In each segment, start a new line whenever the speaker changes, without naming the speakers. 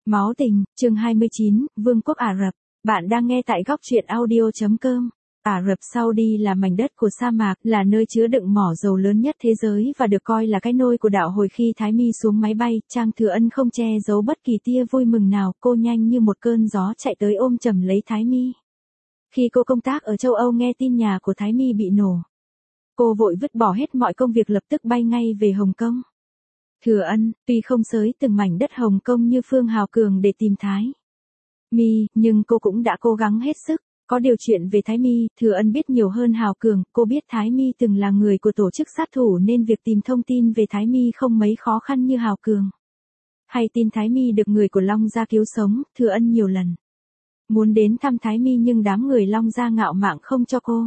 Máu tình, chương 29, Vương quốc Ả Rập. Bạn đang nghe tại góc truyện audio.com. Ả Rập Saudi là mảnh đất của sa mạc, là nơi chứa đựng mỏ dầu lớn nhất thế giới và được coi là cái nôi của đạo hồi khi Thái My xuống máy bay. Trang Thừa Ân không che giấu bất kỳ tia vui mừng nào, cô nhanh như một cơn gió chạy tới ôm chầm lấy Thái My. Khi cô công tác ở châu Âu nghe tin nhà của Thái My bị nổ, cô vội vứt bỏ hết mọi công việc lập tức bay ngay về Hồng Kông. Thừa Ân, tuy không xới từng mảnh đất Hồng Kông như Phương Hào Cường để tìm Thái My, nhưng cô cũng đã cố gắng hết sức. Có điều chuyện về Thái My, Thừa Ân biết nhiều hơn Hào Cường, cô biết Thái My từng là người của tổ chức sát thủ nên việc tìm thông tin về Thái My không mấy khó khăn như Hào Cường. Hay tin Thái My được người của Long Gia cứu sống, Thừa Ân nhiều lần muốn đến thăm Thái My nhưng đám người Long Gia ngạo mạn không cho cô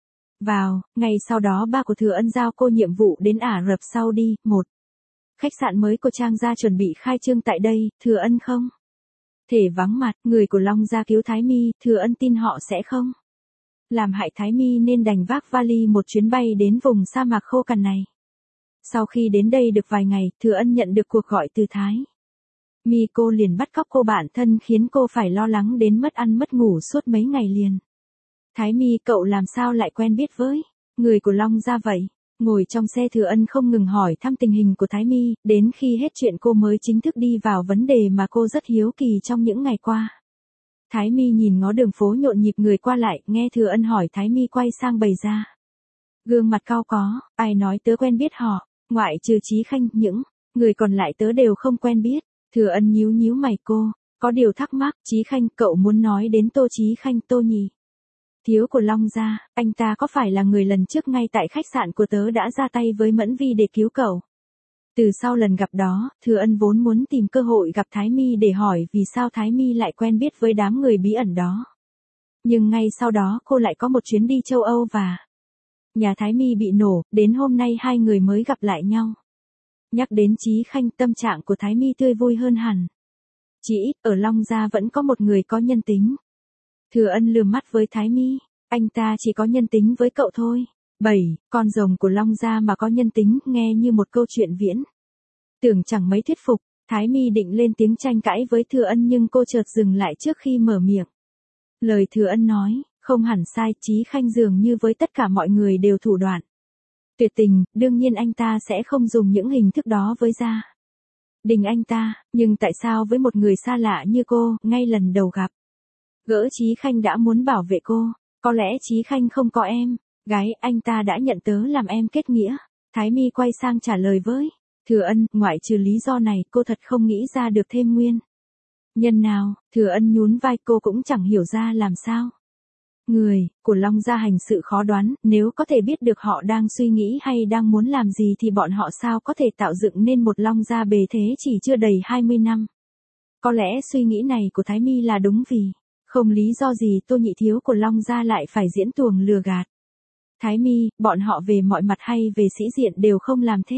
vào. Ngày sau đó ba của Thừa Ân giao cô nhiệm vụ đến Ả Rập Saudi. Một khách sạn mới của Trang gia chuẩn bị khai trương tại đây, Thừa Ân không thể vắng mặt. Người của Long Gia cứu Thái My, Thừa Ân tin họ sẽ không làm hại Thái My nên đành vác vali một chuyến bay đến vùng sa mạc khô cằn này. Sau khi đến đây được vài ngày, Thừa Ân nhận được cuộc gọi từ Thái My, cô liền bắt cóc cô bạn thân khiến cô phải lo lắng đến mất ăn mất ngủ suốt mấy ngày liền. Thái My, cậu làm sao lại quen biết với người của Long Gia vậy? Ngồi trong xe, Thừa Ân không ngừng hỏi thăm tình hình của Thái My, đến khi hết chuyện cô mới chính thức đi vào vấn đề mà cô rất hiếu kỳ trong những ngày qua. Thái My nhìn ngó đường phố nhộn nhịp người qua lại, nghe Thừa Ân hỏi Thái My quay sang bày ra gương mặt cau có, ai nói tớ quen biết họ, ngoại trừ Chí Khanh, những người còn lại tớ đều không quen biết. Thừa Ân nhíu nhíu mày, cô có điều thắc mắc. Chí Khanh, cậu muốn nói đến Tô Chí Khanh, Tô nhì thiếu của Long Gia, anh ta có phải là người lần trước ngay tại khách sạn của tớ đã ra tay với Mẫn Vi để cứu cậu? Từ sau lần gặp đó, Thừa Ân vốn muốn tìm cơ hội gặp Thái My để hỏi vì sao Thái My lại quen biết với đám người bí ẩn đó. Nhưng ngay sau đó cô lại có một chuyến đi châu Âu và nhà Thái My bị nổ, đến hôm nay hai người mới gặp lại nhau. Nhắc đến Chí Khanh, tâm trạng của Thái My tươi vui hơn hẳn. Chỉ ít ở Long Gia vẫn có một người có nhân tính. Thừa Ân lườm mắt với Thái My, anh ta chỉ có nhân tính với cậu thôi. 7. Con rồng của Long Gia mà có nhân tính, nghe như một câu chuyện viễn tưởng chẳng mấy thuyết phục. Thái My định lên tiếng tranh cãi với Thừa Ân nhưng cô chợt dừng lại trước khi mở miệng. Lời Thừa Ân nói không hẳn sai, Chí Khanh dường như với tất cả mọi người đều thủ đoạn tuyệt tình, đương nhiên anh ta sẽ không dùng những hình thức đó với gia đình anh ta, nhưng tại sao với một người xa lạ như cô, ngay lần đầu gặp gỡ Chí Khanh đã muốn bảo vệ cô? Có lẽ Chí Khanh không có em gái, anh ta đã nhận tớ làm em kết nghĩa. Thái My quay sang trả lời với Thừa Ân, ngoại trừ lý do này, cô thật không nghĩ ra được thêm nguyên nhân nào. Thừa Ân nhún vai, cô cũng chẳng hiểu ra làm sao người của Long Gia hành sự khó đoán, nếu có thể biết được họ đang suy nghĩ hay đang muốn làm gì thì bọn họ sao có thể tạo dựng nên một Long Gia bề thế chỉ chưa đầy 20 năm. Có lẽ suy nghĩ này của Thái My là đúng vì không lý do gì Tô nhị thiếu của Long Gia lại phải diễn tuồng lừa gạt Thái My, bọn họ về mọi mặt hay về sĩ diện đều không làm thế.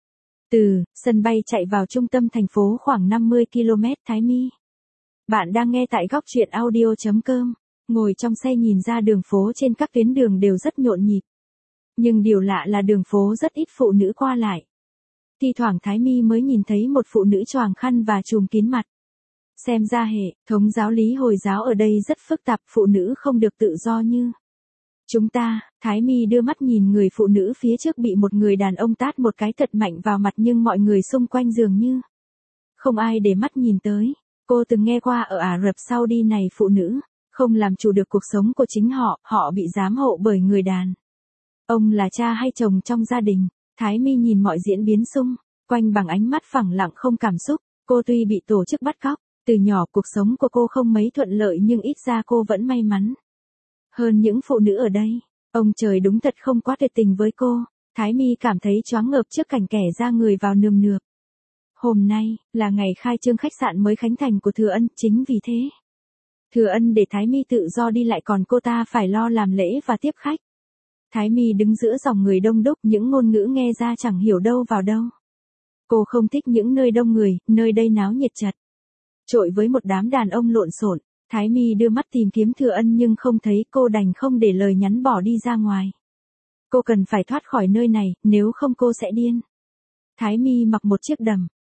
Từ sân bay chạy vào trung tâm thành phố khoảng 50 km. Thái My, bạn đang nghe tại góc truyện audio.com. Ngồi trong xe nhìn ra đường phố, trên các tuyến đường đều rất nhộn nhịp. Nhưng điều lạ là đường phố rất ít phụ nữ qua lại. Thi thoảng Thái My mới nhìn thấy một phụ nữ choàng khăn và trùm kín mặt. Xem ra hệ thống giáo lý Hồi giáo ở đây rất phức tạp, phụ nữ không được tự do như chúng ta. Thái My đưa mắt nhìn người phụ nữ phía trước bị một người đàn ông tát một cái thật mạnh vào mặt nhưng mọi người xung quanh dường như không ai để mắt nhìn tới. Cô từng nghe qua ở Ả Rập Saudi này phụ nữ không làm chủ được cuộc sống của chính họ, họ bị giám hộ bởi người đàn ông là cha hay chồng trong gia đình. Thái My nhìn mọi diễn biến xung quanh bằng ánh mắt phẳng lặng không cảm xúc. Cô tuy bị tổ chức bắt cóc, từ nhỏ cuộc sống của cô không mấy thuận lợi nhưng ít ra cô vẫn may mắn hơn những phụ nữ ở đây. Ông trời đúng thật không quá tuyệt tình với cô. Thái My cảm thấy choáng ngợp trước cảnh kẻ ra người vào nườm nượp. Hôm nay là ngày khai trương khách sạn mới khánh thành của Thừa Ân, chính vì thế Thừa Ân để Thái My tự do đi lại còn cô ta phải lo làm lễ và tiếp khách. Thái My đứng giữa dòng người đông đúc, những ngôn ngữ nghe ra chẳng hiểu đâu vào đâu. Cô không thích những nơi đông người, nơi đây náo nhiệt chật chội với một đám đàn ông lộn xộn. Thái My đưa mắt tìm kiếm Thừa Ân nhưng không thấy, cô đành không để lời nhắn bỏ đi ra ngoài. Cô cần phải thoát khỏi nơi này, nếu không cô sẽ điên. Thái My mặc một chiếc đầm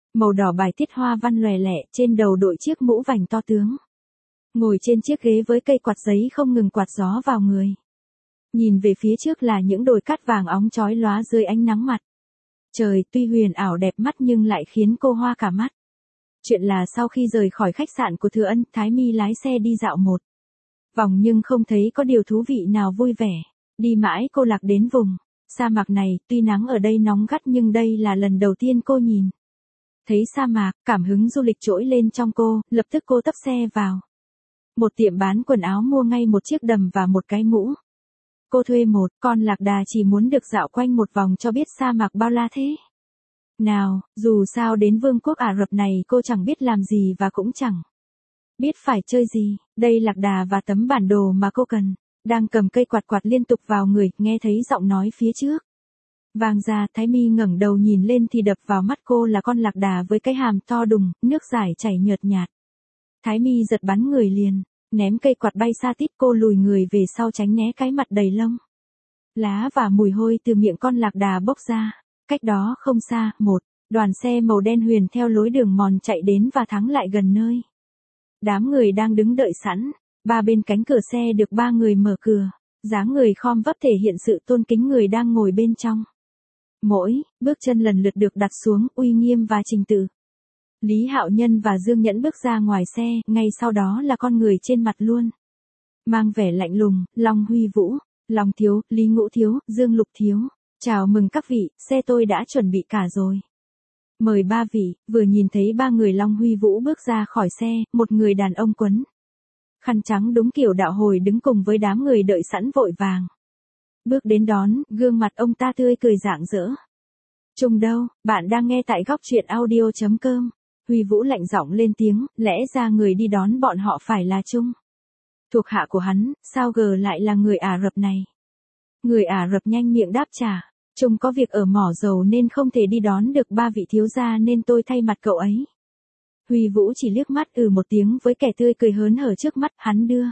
Màu đỏ bài tiết hoa văn lòe lẹ, trên đầu đội chiếc mũ vành to tướng. Ngồi trên chiếc ghế với cây quạt giấy không ngừng quạt gió vào người. Nhìn về phía trước là những đồi cát vàng óng chói lóa dưới ánh nắng mặt. Trời tuy huyền ảo đẹp mắt nhưng lại khiến cô hoa cả mắt. Chuyện là sau khi rời khỏi khách sạn của Thừa Ân, Thái My lái xe đi dạo một vòng nhưng không thấy có điều thú vị nào vui vẻ. Đi mãi cô lạc đến vùng sa mạc này, tuy nắng ở đây nóng gắt nhưng đây là lần đầu tiên cô nhìn thấy sa mạc, cảm hứng du lịch trỗi lên trong cô, lập tức cô tấp xe vào một tiệm bán quần áo mua ngay một chiếc đầm và một cái mũ. Cô thuê một con lạc đà chỉ muốn được dạo quanh một vòng cho biết sa mạc bao la thế nào, dù sao đến Vương quốc Ả Rập này cô chẳng biết làm gì và cũng chẳng biết phải chơi gì. Đây lạc đà và tấm bản đồ mà cô cần. Đang cầm cây quạt quạt liên tục vào người, nghe thấy giọng nói phía trước vang ra. Thái My ngẩng đầu nhìn lên thì đập vào mắt cô là con lạc đà với cái hàm to đùng, nước dải chảy nhợt nhạt. Thái My giật bắn người liền, ném cây quạt bay xa tít. Cô lùi người về sau tránh né cái mặt đầy lông lá và mùi hôi từ miệng con lạc đà bốc ra. Cách đó không xa, một đoàn xe màu đen huyền theo lối đường mòn chạy đến và thắng lại gần nơi đám người đang đứng đợi sẵn. Ba bên cánh cửa xe được ba người mở cửa, dáng người khom vấp thể hiện sự tôn kính người đang ngồi bên trong. Mỗi bước chân lần lượt được đặt xuống, uy nghiêm và trình tự. Lý Hạo Nhân và Dương Nhẫn bước ra ngoài xe, ngay sau đó là con người trên mặt luôn mang vẻ lạnh lùng, Long Huy Vũ, Long Thiếu, Lý Ngũ Thiếu, Dương Lục Thiếu. Chào mừng các vị, xe tôi đã chuẩn bị cả rồi. Mời ba vị. Vừa nhìn thấy ba người Long Huy Vũ bước ra khỏi xe, một người đàn ông quấn khăn trắng đúng kiểu đạo hồi đứng cùng với đám người đợi sẵn vội vàng bước đến đón, gương mặt ông ta tươi cười rạng rỡ. Trung đâu, bạn đang nghe tại góc truyện audio.com. Huy Vũ lạnh giọng lên tiếng, lẽ ra người đi đón bọn họ phải là Trung. Thuộc hạ của hắn, sao gờ lại là người Ả Rập này? Người Ả Rập nhanh miệng đáp trả. Trung có việc ở mỏ dầu nên không thể đi đón được ba vị thiếu gia nên tôi thay mặt cậu ấy. Huy Vũ chỉ liếc mắt một tiếng với kẻ tươi cười hớn hở trước mắt. Hắn đưa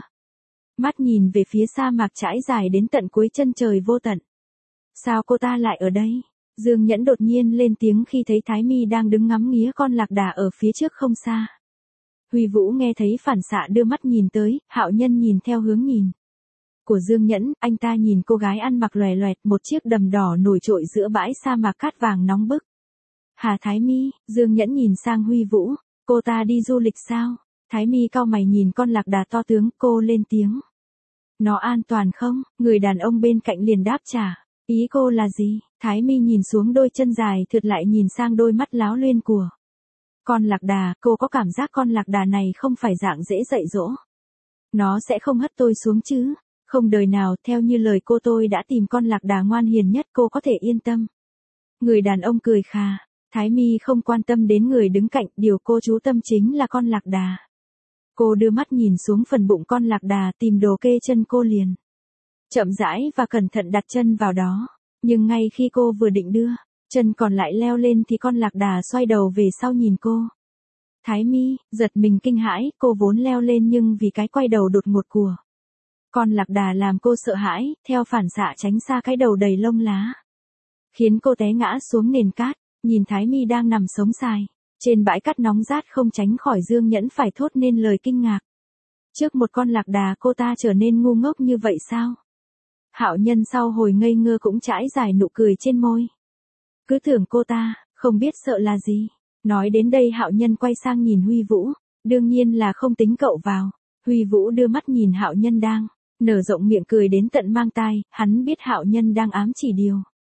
mắt nhìn về phía sa mạc trải dài đến tận cuối chân trời vô tận. Sao cô ta lại ở đây? Dương Nhẫn đột nhiên lên tiếng khi thấy Thái My đang đứng ngắm nghía con lạc đà ở phía trước không xa. Huy Vũ nghe thấy phản xạ đưa mắt nhìn tới, Hạo Nhân nhìn theo hướng nhìn của Dương Nhẫn, anh ta nhìn cô gái ăn mặc lòe loẹt, một chiếc đầm đỏ nổi trội giữa bãi sa mạc cát vàng nóng bức. Hà Thái My, Dương Nhẫn nhìn sang Huy Vũ, cô ta đi du lịch sao? Thái My cau mày nhìn con lạc đà to tướng, cô lên tiếng. Nó an toàn không? Người đàn ông bên cạnh liền đáp trả. Ý cô là gì? Thái My nhìn xuống đôi chân dài thượt lại nhìn sang đôi mắt láo liên của con lạc đà, cô có cảm giác con lạc đà này không phải dạng dễ dạy dỗ. Nó sẽ không hất tôi xuống chứ? Không đời nào, theo như lời cô tôi đã tìm con lạc đà ngoan hiền nhất, cô có thể yên tâm. Người đàn ông cười khà. Thái My không quan tâm đến người đứng cạnh, điều cô chú tâm chính là con lạc đà. Cô đưa mắt nhìn xuống phần bụng con lạc đà, tìm đồ kê chân cô liền chậm rãi và cẩn thận đặt chân vào đó. Nhưng ngay khi cô vừa định đưa chân còn lại leo lên thì con lạc đà xoay đầu về sau nhìn cô. Thái My giật mình kinh hãi, cô vốn leo lên nhưng vì cái quay đầu đột ngột của con lạc đà làm cô sợ hãi, theo phản xạ tránh xa cái đầu đầy lông lá, khiến cô té ngã xuống nền cát. Nhìn Thái My đang nằm sống sài trên bãi cát nóng rát, không tránh khỏi Dương Nhẫn phải thốt nên lời kinh ngạc. Trước một con lạc đà cô ta trở nên ngu ngốc như vậy sao? Hạo Nhân sau hồi ngây ngơ cũng trải dài nụ cười trên môi. Cứ tưởng cô ta không biết sợ là gì. Nói đến đây Hạo Nhân quay sang nhìn Huy Vũ, đương nhiên là không tính cậu vào. Huy Vũ đưa mắt nhìn Hạo Nhân đang nở rộng miệng cười đến tận mang tai, hắn biết Hạo Nhân đang ám chỉ điều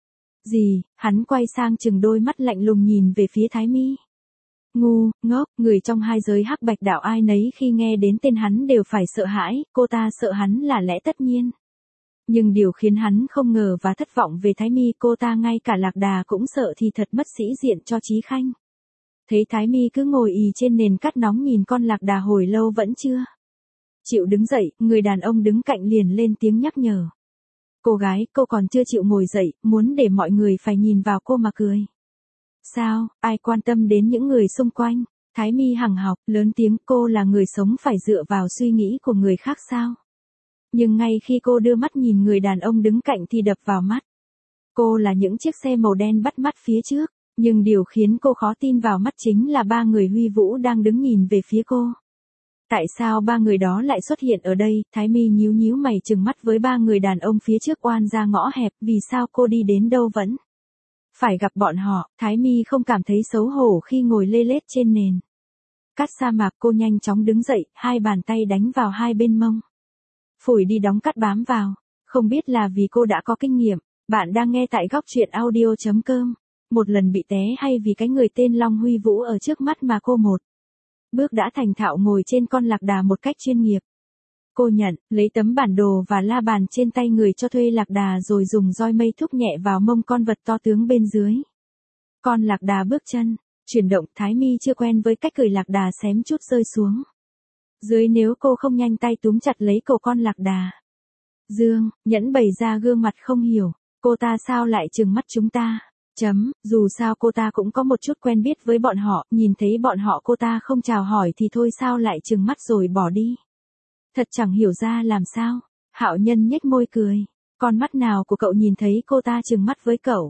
gì, hắn quay sang chừng đôi mắt lạnh lùng nhìn về phía Thái My. Ngu, ngốc, người trong hai giới hắc bạch đạo ai nấy khi nghe đến tên hắn đều phải sợ hãi, cô ta sợ hắn là lẽ tất nhiên. Nhưng điều khiến hắn không ngờ và thất vọng về Thái My, cô ta ngay cả lạc đà cũng sợ thì thật mất sĩ diện cho Chí Khanh. Thấy Thái My cứ ngồi ì trên nền cát nóng nhìn con lạc đà hồi lâu vẫn chưa chịu đứng dậy, người đàn ông đứng cạnh liền lên tiếng nhắc nhở. Cô gái, cô còn chưa chịu ngồi dậy, muốn để mọi người phải nhìn vào cô mà cười. Sao, ai quan tâm đến những người xung quanh? Thái My hằng học, lớn tiếng, cô là người sống phải dựa vào suy nghĩ của người khác sao? Nhưng ngay khi cô đưa mắt nhìn người đàn ông đứng cạnh thì đập vào mắt cô là những chiếc xe màu đen bắt mắt phía trước. Nhưng điều khiến cô khó tin vào mắt chính là ba người Huy Vũ đang đứng nhìn về phía cô. Tại sao ba người đó lại xuất hiện ở đây? Thái Mi nhíu nhíu mày trừng mắt với ba người đàn ông phía trước oan ra ngõ hẹp, vì sao cô đi đến đâu vẫn phải gặp bọn họ? Thái Mi không cảm thấy xấu hổ khi ngồi lê lết trên nền cát sa mạc. Cô nhanh chóng đứng dậy, hai bàn tay đánh vào hai bên mông. Phủi đi đóng cát bám vào. Không biết là vì cô đã có kinh nghiệm. Bạn đang nghe tại góc truyện audio.com. Một lần bị té hay vì cái người tên Long Huy Vũ ở trước mắt mà cô một bước đã thành thạo ngồi trên con lạc đà một cách chuyên nghiệp. Cô nhận, lấy tấm bản đồ và la bàn trên tay người cho thuê lạc đà rồi dùng roi mây thúc nhẹ vào mông con vật to tướng bên dưới. Con lạc đà bước chân, chuyển động. Thái Mi chưa quen với cách cởi lạc đà xém chút rơi xuống dưới nếu cô không nhanh tay túm chặt lấy cổ con lạc đà. Dương, Nhẫn bày ra gương mặt không hiểu, cô ta sao lại trừng mắt chúng ta? Dù sao cô ta cũng có một chút quen biết với bọn họ, nhìn thấy bọn họ cô ta không chào hỏi thì thôi sao lại trừng mắt rồi bỏ đi. Thật chẳng hiểu ra làm sao. Hạo Nhân nhếch môi cười. Con mắt nào của cậu nhìn thấy cô ta trừng mắt với cậu?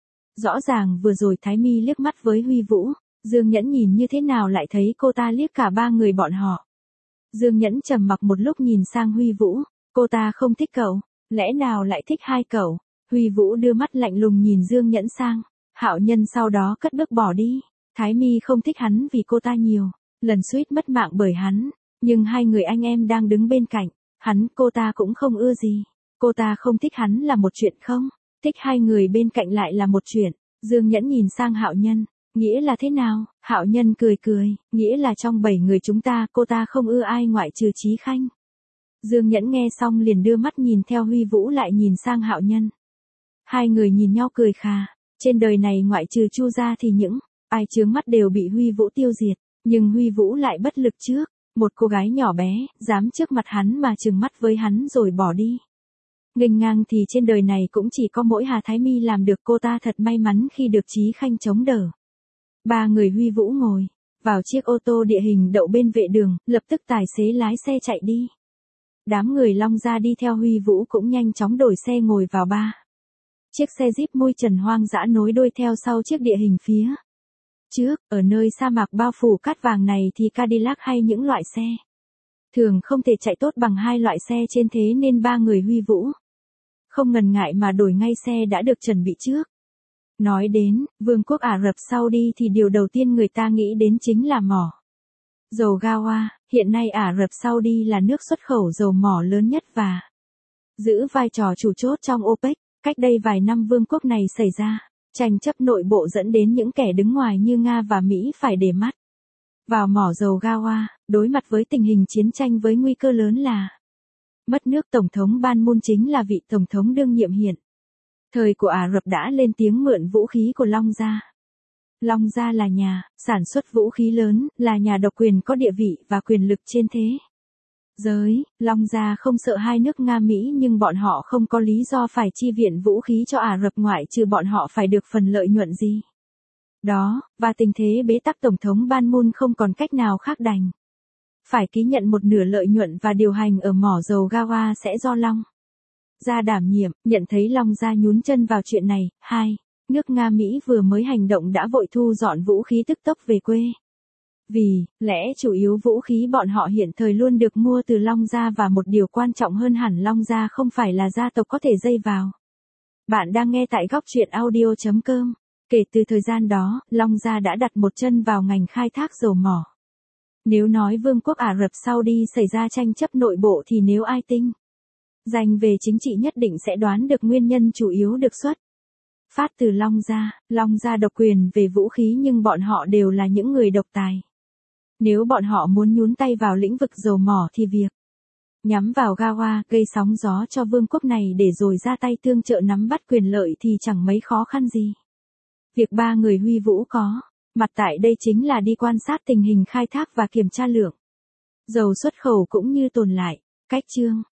Rõ ràng vừa rồi Thái Mi liếc mắt với Huy Vũ, Dương Nhẫn nhìn như thế nào lại thấy cô ta liếc cả ba người bọn họ. Dương Nhẫn trầm mặc một lúc nhìn sang Huy Vũ, cô ta không thích cậu, lẽ nào lại thích hai cậu? Huy Vũ đưa mắt lạnh lùng nhìn Dương Nhẫn sang, Hạo Nhân sau đó cất bước bỏ đi. Thái Mi không thích hắn vì cô ta nhiều lần suýt mất mạng bởi hắn, nhưng hai người anh em đang đứng bên cạnh, cô ta cũng không ưa gì. Cô ta không thích hắn là một chuyện không, thích hai người bên cạnh lại là một chuyện. Dương Nhẫn nhìn sang Hạo Nhân, nghĩa là thế nào? Hạo Nhân cười cười, nghĩa là trong 7 người chúng ta cô ta không ưa ai ngoại trừ Chí Khanh. Dương Nhẫn nghe xong liền đưa mắt nhìn theo Huy Vũ lại nhìn sang Hạo Nhân. Hai người nhìn nhau cười khà, trên đời này ngoại trừ Chu ra thì những ai chướng mắt đều bị Huy Vũ tiêu diệt, nhưng Huy Vũ lại bất lực trước. Một cô gái nhỏ bé, dám trước mặt hắn mà trừng mắt với hắn rồi bỏ đi. Nghênh ngang thì trên đời này cũng chỉ có mỗi Hà Thái Mi làm được. Cô ta thật may mắn khi được Chí Khanh chống đỡ. Ba người Huy Vũ ngồi vào chiếc ô tô địa hình đậu bên vệ đường, lập tức tài xế lái xe chạy đi. Đám người Long gia đi theo Huy Vũ cũng nhanh chóng đổi xe ngồi vào ba chiếc xe Jeep mui trần hoang dã nối đuôi theo sau chiếc địa hình phía trước. Ở nơi sa mạc bao phủ cát vàng này thì Cadillac hay những loại xe thường không thể chạy tốt bằng hai loại xe trên, thế nên ba người Huy Vũ không ngần ngại mà đổi ngay xe đã được chuẩn bị trước. Nói đến Vương quốc Ả Rập Saudi thì điều đầu tiên người ta nghĩ đến chính là mỏ dầu Gawa. Hiện nay Ả Rập Saudi là nước xuất khẩu dầu mỏ lớn nhất và giữ vai trò chủ chốt trong OPEC. Cách đây vài năm vương quốc này xảy ra tranh chấp nội bộ dẫn đến những kẻ đứng ngoài như Nga và Mỹ phải để mắt vào mỏ dầu Gawa, đối mặt với tình hình chiến tranh với nguy cơ lớn là mất nước. Tổng thống Ban Mun chính là vị tổng thống đương nhiệm hiện thời của Ả Rập đã lên tiếng mượn vũ khí của Long gia. Long gia là nhà sản xuất vũ khí lớn, là nhà độc quyền có địa vị và quyền lực trên thế giới. Long gia không sợ hai nước Nga Mỹ nhưng bọn họ không có lý do phải chi viện vũ khí cho Ả Rập ngoại trừ bọn họ phải được phần lợi nhuận gì đó, và tình thế bế tắc tổng thống Ban Mun không còn cách nào khác đành phải ký nhận một nửa lợi nhuận và điều hành ở mỏ dầu Gawa sẽ do Long gia đảm nhiệm. Nhận thấy Long gia nhún chân vào chuyện này, hai nước Nga Mỹ vừa mới hành động đã vội thu dọn vũ khí tức tốc về quê. Vì lẽ chủ yếu vũ khí bọn họ hiện thời luôn được mua từ Long gia, và một điều quan trọng hơn hẳn Long gia không phải là gia tộc có thể dây vào. Bạn đang nghe tại góc truyện audio.com. Kể từ thời gian đó, Long gia đã đặt một chân vào ngành khai thác dầu mỏ. Nếu nói Vương quốc Ả Rập Saudi xảy ra tranh chấp nội bộ thì nếu ai tinh dành về chính trị nhất định sẽ đoán được nguyên nhân chủ yếu được xuất phát từ Long gia. Long gia độc quyền về vũ khí nhưng bọn họ đều là những người độc tài. Nếu bọn họ muốn nhúng tay vào lĩnh vực dầu mỏ thì việc nhắm vào Gawa gây sóng gió cho vương quốc này để rồi ra tay tương trợ nắm bắt quyền lợi thì chẳng mấy khó khăn gì. Việc ba người Huy Vũ có mặt tại đây chính là đi quan sát tình hình khai thác và kiểm tra lượng dầu xuất khẩu cũng như tồn lại, cách chương